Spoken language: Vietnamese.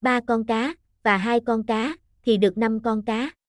3 con cá, và 2 con cá, thì được 5 con cá.